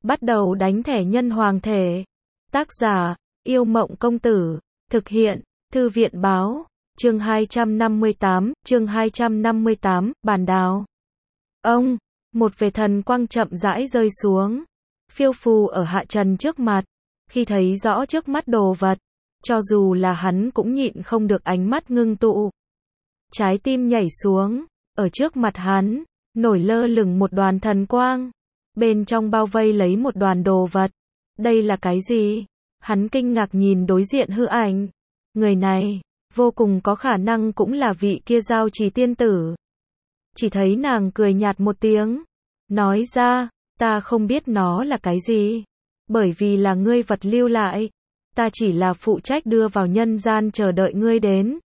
bắt đầu đánh thẻ nhân hoàng thể. Tác giả, Yêu Mộng Công Tử. Thực hiện, Thư viện Báo. Chương 258, Bàn Đào. Ông, một vệt thần quang chậm rãi rơi xuống, phiêu phù ở Hạ Trần trước mặt. Khi thấy rõ trước mắt đồ vật, cho dù là hắn cũng nhịn không được ánh mắt ngưng tụ. Trái tim nhảy xuống, ở trước mặt hắn, nổi lơ lửng một đoàn thần quang. Bên trong bao vây lấy một đoàn đồ vật. Đây là cái gì? Hắn kinh ngạc nhìn đối diện hư ảnh. Người này, vô cùng có khả năng cũng là vị kia Giao Trì tiên tử. Chỉ thấy nàng cười nhạt một tiếng, nói ra, ta không biết nó là cái gì, bởi vì là ngươi vật lưu lại, ta chỉ là phụ trách đưa vào nhân gian chờ đợi ngươi đến.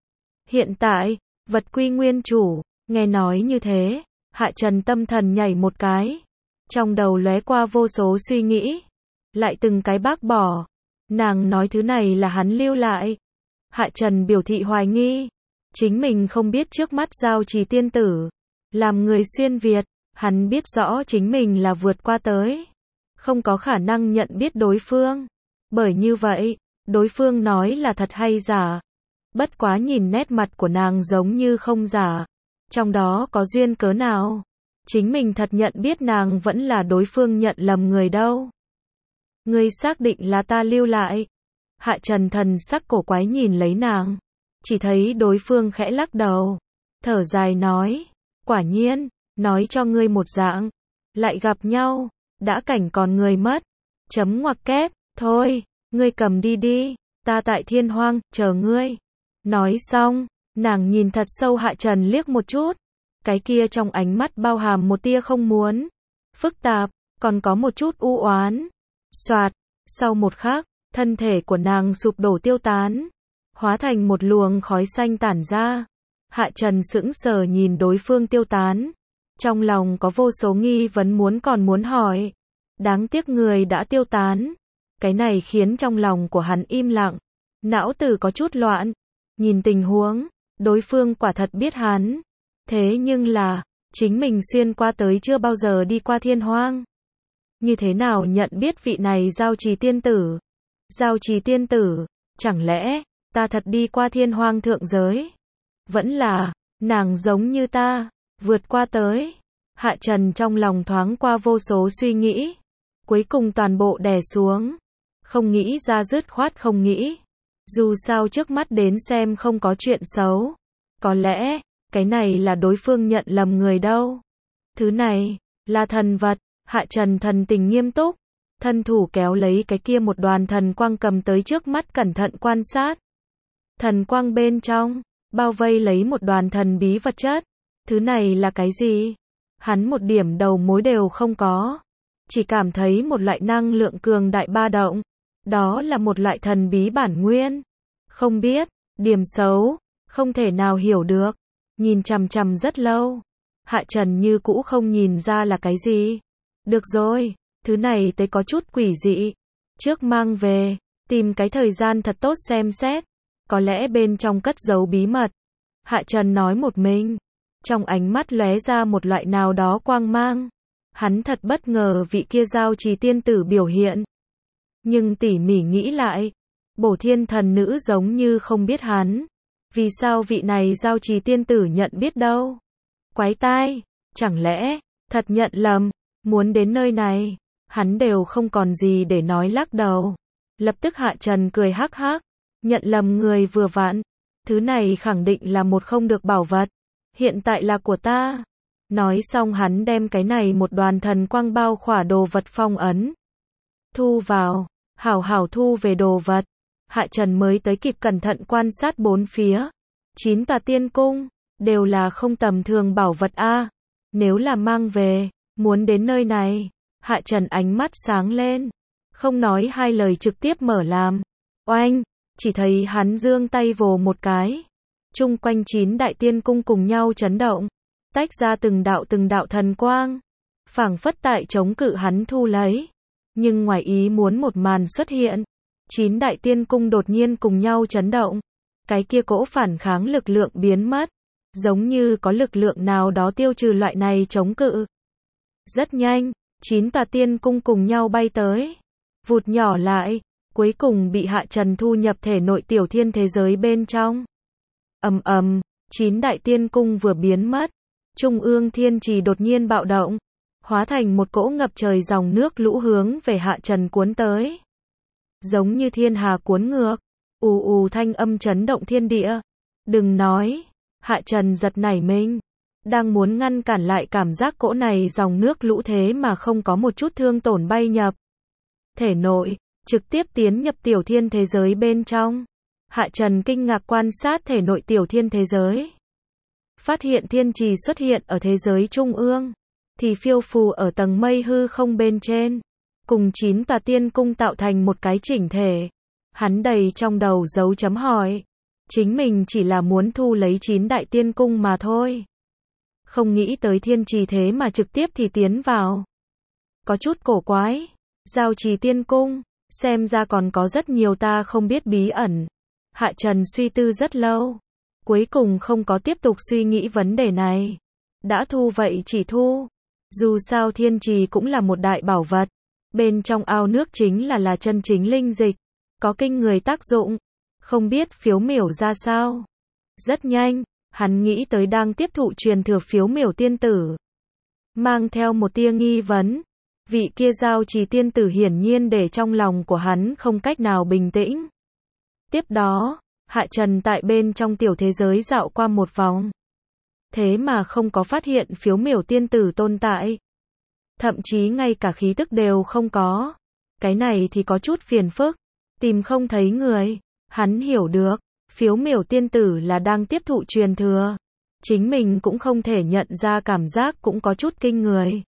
Hiện tại, vật quy nguyên chủ. Nghe nói như thế, Hạ Trần tâm thần nhảy một cái, trong đầu lóe qua vô số suy nghĩ, lại từng cái bác bỏ. Nàng nói thứ này là hắn lưu lại. Hạ Trần biểu thị hoài nghi, chính mình không biết trước mắt Giao Trì tiên tử, làm người xuyên Việt, hắn biết rõ chính mình là vượt qua tới, không có khả năng nhận biết đối phương. Bởi như vậy, đối phương nói là thật hay giả. Bất quá nhìn nét mặt của nàng giống như không giả. Trong đó có duyên cớ nào? Chính mình thật nhận biết nàng vẫn là đối phương nhận lầm người đâu. Ngươi xác định là ta lưu lại. Hạ Trần thần sắc cổ quái nhìn lấy nàng. Chỉ thấy đối phương khẽ lắc đầu. Thở dài nói. Quả nhiên, nói cho ngươi một dạng. Lại gặp nhau, đã cảnh còn người mất. Chấm ngoặc kép, thôi, ngươi cầm đi đi. Ta tại Thiên Hoang, chờ ngươi. Nói xong, nàng nhìn thật sâu Hạ Trần liếc một chút. Cái kia trong ánh mắt bao hàm một tia không muốn, phức tạp, còn có một chút u oán. Soạt, sau một khắc, thân thể của nàng sụp đổ tiêu tán, hóa thành một luồng khói xanh tản ra. Hạ Trần sững sờ nhìn đối phương tiêu tán, trong lòng có vô số nghi vấn còn muốn hỏi. Đáng tiếc người đã tiêu tán. Cái này khiến trong lòng của hắn im lặng, não tử có chút loạn. Nhìn tình huống, đối phương quả thật biết hắn. Thế nhưng là, chính mình xuyên qua tới chưa bao giờ đi qua Thiên Hoang. Như thế nào nhận biết vị này Giao Trì tiên tử? Giao Trì tiên tử, chẳng lẽ, ta thật đi qua Thiên Hoang thượng giới? Vẫn là, nàng giống như ta, vượt qua tới. Hạ Trần trong lòng thoáng qua vô số suy nghĩ. Cuối cùng toàn bộ đè xuống. Không nghĩ ra dứt khoát không nghĩ. Dù sao trước mắt đến xem không có chuyện xấu. Có lẽ, cái này là đối phương nhận lầm người đâu. Thứ này, là thần vật. Hạ Trần thần tình nghiêm túc. Thân thủ kéo lấy cái kia một đoàn thần quang cầm tới trước mắt cẩn thận quan sát. Thần quang bên trong, bao vây lấy một đoàn thần bí vật chất. Thứ này là cái gì? Hắn một điểm đầu mối đều không có. Chỉ cảm thấy một loại năng lượng cường đại ba động. Đó là một loại thần bí bản nguyên. Không biết, điểm xấu, không thể nào hiểu được. Nhìn chằm chằm rất lâu. Hạ Trần như cũ không nhìn ra là cái gì. Được rồi, thứ này tới có chút quỷ dị. Trước mang về, tìm cái thời gian thật tốt xem xét. Có lẽ bên trong cất giấu bí mật. Hạ Trần nói một mình. Trong ánh mắt lóe ra một loại nào đó quang mang. Hắn thật bất ngờ vị kia Giao Trì tiên tử biểu hiện. Nhưng tỉ mỉ nghĩ lại, Bổ Thiên thần nữ giống như không biết hắn. Vì sao vị này Giao Trì tiên tử nhận biết đâu? Quái tai, chẳng lẽ, thật nhận lầm, muốn đến nơi này, hắn đều không còn gì để nói lắc đầu. Lập tức Hạ Trần cười hắc hắc, nhận lầm người vừa vặn, thứ này khẳng định là một không được bảo vật, hiện tại là của ta. Nói xong hắn đem cái này một đoàn thần quang bao khỏa đồ vật phong ấn. Thu vào, hảo hảo thu về đồ vật. Hạ Trần mới tới kịp cẩn thận quan sát bốn phía. 9 tòa tiên cung, đều là không tầm thường bảo vật a. Nếu là mang về, muốn đến nơi này, Hạ Trần ánh mắt sáng lên. Không nói hai lời trực tiếp mở làm. Oanh, chỉ thấy hắn giương tay vồ một cái. Chung quanh 9 đại tiên cung cùng nhau chấn động. Tách ra từng đạo thần quang. Phảng phất tại chống cự hắn thu lấy. Nhưng ngoài ý muốn một màn xuất hiện. 9 đại tiên cung đột nhiên cùng nhau chấn động. Cái kia cỗ phản kháng lực lượng biến mất. Giống như có lực lượng nào đó tiêu trừ loại này chống cự. Rất nhanh, 9 tòa tiên cung cùng nhau bay tới, vụt nhỏ lại, cuối cùng bị Hạ Trần thu nhập thể nội tiểu thiên thế giới bên trong. Ầm ầm, 9 đại tiên cung vừa biến mất, trung ương thiên trì đột nhiên bạo động, hóa thành một cỗ ngập trời dòng nước lũ hướng về Hạ Trần cuốn tới. Giống như thiên hà cuốn ngược, ù ù thanh âm chấn động thiên địa. Đừng nói, Hạ Trần giật nảy mình, đang muốn ngăn cản lại cảm giác cỗ này dòng nước lũ thế mà không có một chút thương tổn bay nhập thể nội, trực tiếp tiến nhập tiểu thiên thế giới bên trong. Hạ Trần kinh ngạc quan sát thể nội tiểu thiên thế giới. Phát hiện thiên trì xuất hiện ở thế giới trung ương, thì phiêu phù ở tầng mây hư không bên trên, cùng 9 tòa tiên cung tạo thành một cái chỉnh thể. Hắn đầy trong đầu dấu chấm hỏi. Chính mình chỉ là muốn thu lấy 9 đại tiên cung mà thôi. Không nghĩ tới thiên trì thế mà trực tiếp thì tiến vào. Có chút cổ quái. Giao trì tiên cung, xem ra còn có rất nhiều ta không biết bí ẩn. Hạ Trần suy tư rất lâu, cuối cùng không có tiếp tục suy nghĩ vấn đề này. Đã thu vậy chỉ thu. Dù sao thiên trì cũng là một đại bảo vật. Bên trong ao nước chính là chân chính linh dịch, có kinh người tác dụng. Không biết phiếu miểu ra sao. Rất nhanh, hắn nghĩ tới đang tiếp thụ truyền thừa phiếu miểu tiên tử. Mang theo một tia nghi vấn. Vị kia giao trì tiên tử hiển nhiên để trong lòng của hắn không cách nào bình tĩnh. Tiếp đó, Hạ Trần tại bên trong tiểu thế giới dạo qua một vòng. Thế mà không có phát hiện phiếu miểu tiên tử tồn tại. Thậm chí ngay cả khí tức đều không có. Cái này thì có chút phiền phức. Tìm không thấy người. Hắn hiểu được, phiếu miểu tiên tử là đang tiếp thụ truyền thừa. Chính mình cũng không thể nhận ra cảm giác cũng có chút kinh người.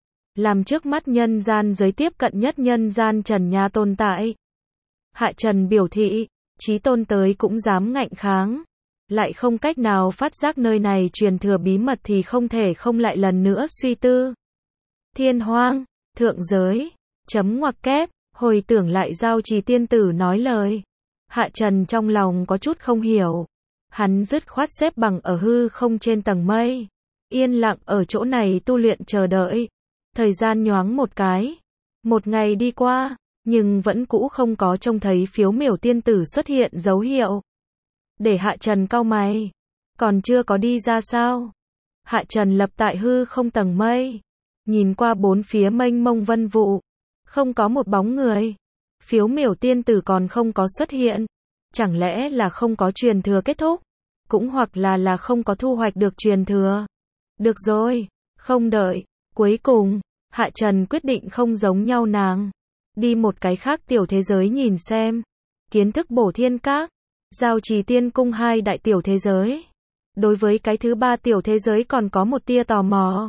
Làm trước mắt nhân gian giới tiếp cận nhất nhân gian trần nhà tồn tại. Hạ Trần biểu thị, chí tôn tới cũng dám ngạnh kháng. Lại không cách nào phát giác nơi này truyền thừa bí mật thì không thể không lại lần nữa suy tư. Thiên hoang, thượng giới, chấm ngoặc kép, hồi tưởng lại giao trì tiên tử nói lời. Hạ Trần trong lòng có chút không hiểu. Hắn dứt khoát xếp bằng ở hư không trên tầng mây. Yên lặng ở chỗ này tu luyện chờ đợi. Thời gian nhoáng một cái. Một ngày đi qua, nhưng vẫn cũ không có trông thấy phiếu miểu tiên tử xuất hiện dấu hiệu. Để Hạ Trần cau mày. Còn chưa có đi ra sao? Hạ Trần lập tại hư không tầng mây. Nhìn qua bốn phía mênh mông vân vụ. Không có một bóng người. Phiếu miểu tiên tử còn không có xuất hiện. Chẳng lẽ là không có truyền thừa kết thúc? Cũng hoặc là không có thu hoạch được truyền thừa. Được rồi, không đợi. Cuối cùng, Hạ Trần quyết định không giống nhau nàng. Đi một cái khác tiểu thế giới nhìn xem. Kiến thức bổ thiên các. Giao trì tiên cung 2 đại tiểu thế giới. Đối với cái thứ 3 tiểu thế giới còn có một tia tò mò.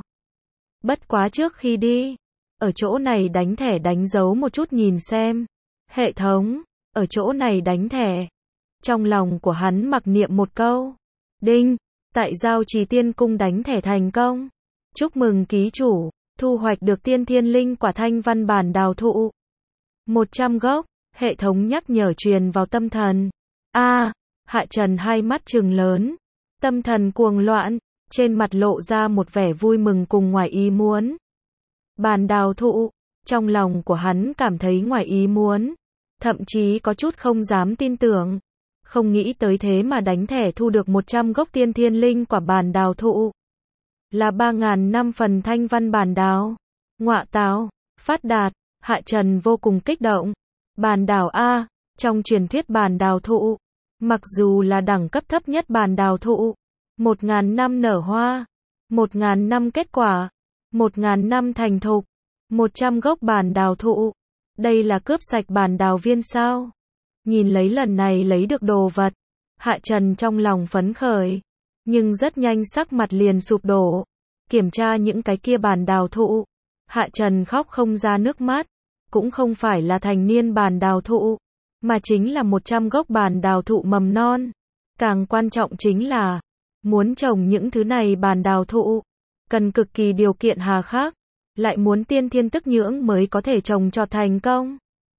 Bất quá trước khi đi, ở chỗ này đánh thẻ đánh dấu một chút nhìn xem. Hệ thống, ở chỗ này đánh thẻ. Trong lòng của hắn mặc niệm một câu. Đinh, tại giao trì tiên cung đánh thẻ thành công. Chúc mừng ký chủ, thu hoạch được tiên thiên linh quả thanh văn bản đào thụ. 100 gốc, hệ thống nhắc nhở truyền vào tâm thần. Hạ Trần hai mắt trừng lớn. Tâm thần cuồng loạn, trên mặt lộ ra một vẻ vui mừng cùng ngoài ý muốn. Bản đào thụ, trong lòng của hắn cảm thấy ngoài ý muốn. Thậm chí có chút không dám tin tưởng. Không nghĩ tới thế mà đánh thẻ thu được 100 gốc tiên thiên linh quả bản đào thụ. Là 3.000 năm phần thanh văn bản đào. Ngọa tào, phát đạt, Hạ Trần vô cùng kích động. Bản đào A, trong truyền thuyết bản đào thụ. Mặc dù là đẳng cấp thấp nhất bản đào thụ. 1.000 năm nở hoa. 1.000 năm kết quả. 1.000 năm thành thục. 100 gốc bản đào thụ. Đây là cướp sạch bản đào viên sao? Nhìn lấy lần này lấy được đồ vật. Hạ Trần trong lòng phấn khởi. Nhưng rất nhanh sắc mặt liền sụp đổ. Kiểm tra những cái kia bản đào thụ. Hạ Trần khóc không ra nước mắt. Cũng không phải là thành niên bản đào thụ. Mà chính là 100 gốc bản đào thụ mầm non. Càng quan trọng chính là muốn trồng những thứ này bản đào thụ. Cần cực kỳ điều kiện hà khắc. Lại muốn tiên thiên tức nhưỡng mới có thể trồng cho thành công.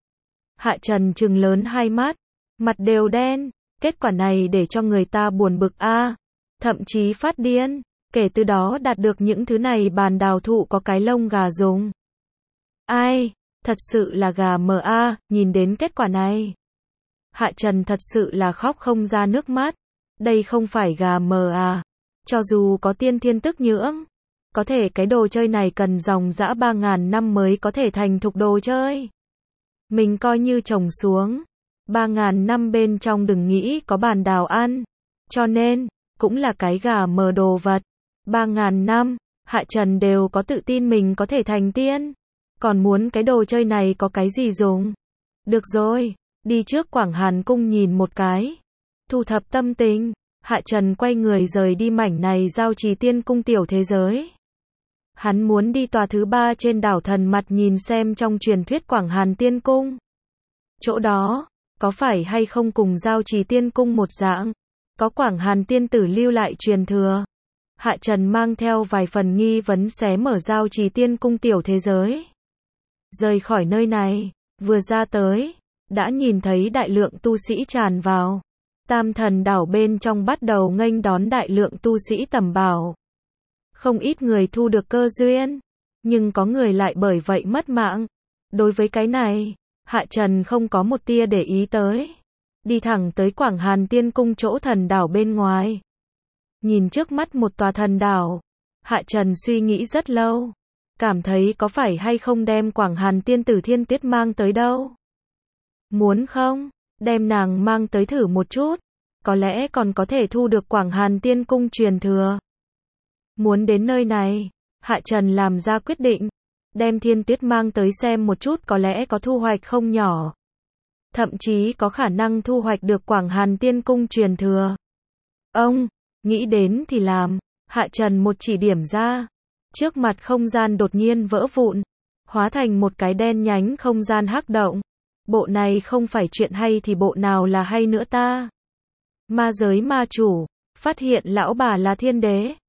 Hạ Trần trừng lớn hai mắt. Mặt đều đen. Kết quả này để cho người ta buồn bực thậm chí phát điên. Kể từ đó đạt được những thứ này bản đào thụ có cái lông gà dùng. Ai, thật sự là gà mờ a, nhìn đến kết quả này. Hạ Trần thật sự là khóc không ra nước mắt. Đây không phải gà mờ à. Cho dù có tiên thiên tức nhưỡng, có thể cái đồ chơi này cần dòng dã 3.000 năm mới có thể thành thục đồ chơi. Mình coi như trồng xuống 3.000 năm bên trong đừng nghĩ có bàn đào ăn. Cho nên, cũng là cái gà mờ đồ vật. 3.000 năm, Hạ Trần đều có tự tin mình có thể thành tiên. Còn muốn cái đồ chơi này có cái gì dùng? Được rồi, đi trước Quảng Hàn Cung nhìn một cái. Thu thập tâm tình, Hạ Trần quay người rời đi mảnh này Giao Trì Tiên Cung tiểu thế giới. Hắn muốn đi tòa thứ 3 trên đảo Thần Mặt nhìn xem trong truyền thuyết Quảng Hàn Tiên Cung. Chỗ đó, có phải hay không cùng Giao Trì Tiên Cung một dạng? Có Quảng Hàn Tiên Tử lưu lại truyền thừa. Hạ Trần mang theo vài phần nghi vấn xé mở Giao Trì Tiên Cung tiểu thế giới. Rời khỏi nơi này, vừa ra tới, đã nhìn thấy đại lượng tu sĩ tràn vào. Tam Thần đảo bên trong bắt đầu nghênh đón đại lượng tu sĩ tầm bảo. Không ít người thu được cơ duyên, nhưng có người lại bởi vậy mất mạng. Đối với cái này, Hạ Trần không có một tia để ý tới. Đi thẳng tới Quảng Hàn Tiên Cung chỗ thần đảo bên ngoài. Nhìn trước mắt một tòa thần đảo, Hạ Trần suy nghĩ rất lâu. Cảm thấy có phải hay không đem Quảng Hàn Tiên Tử Thiên Tuyết mang tới đâu. Muốn không, đem nàng mang tới thử một chút. Có lẽ còn có thể thu được Quảng Hàn Tiên Cung truyền thừa. Muốn đến nơi này, Hạ Trần làm ra quyết định. Đem Thiên Tuyết mang tới xem một chút có lẽ có thu hoạch không nhỏ. Thậm chí có khả năng thu hoạch được Quảng Hàn Tiên Cung truyền thừa. Ông, nghĩ đến thì làm. Hạ Trần một chỉ điểm ra. Trước mặt không gian đột nhiên vỡ vụn. Hóa thành một cái đen nhánh không gian hắc động. Bộ này không phải chuyện hay thì bộ nào là hay nữa ta. Ma giới ma chủ, phát hiện lão bà là thiên đế.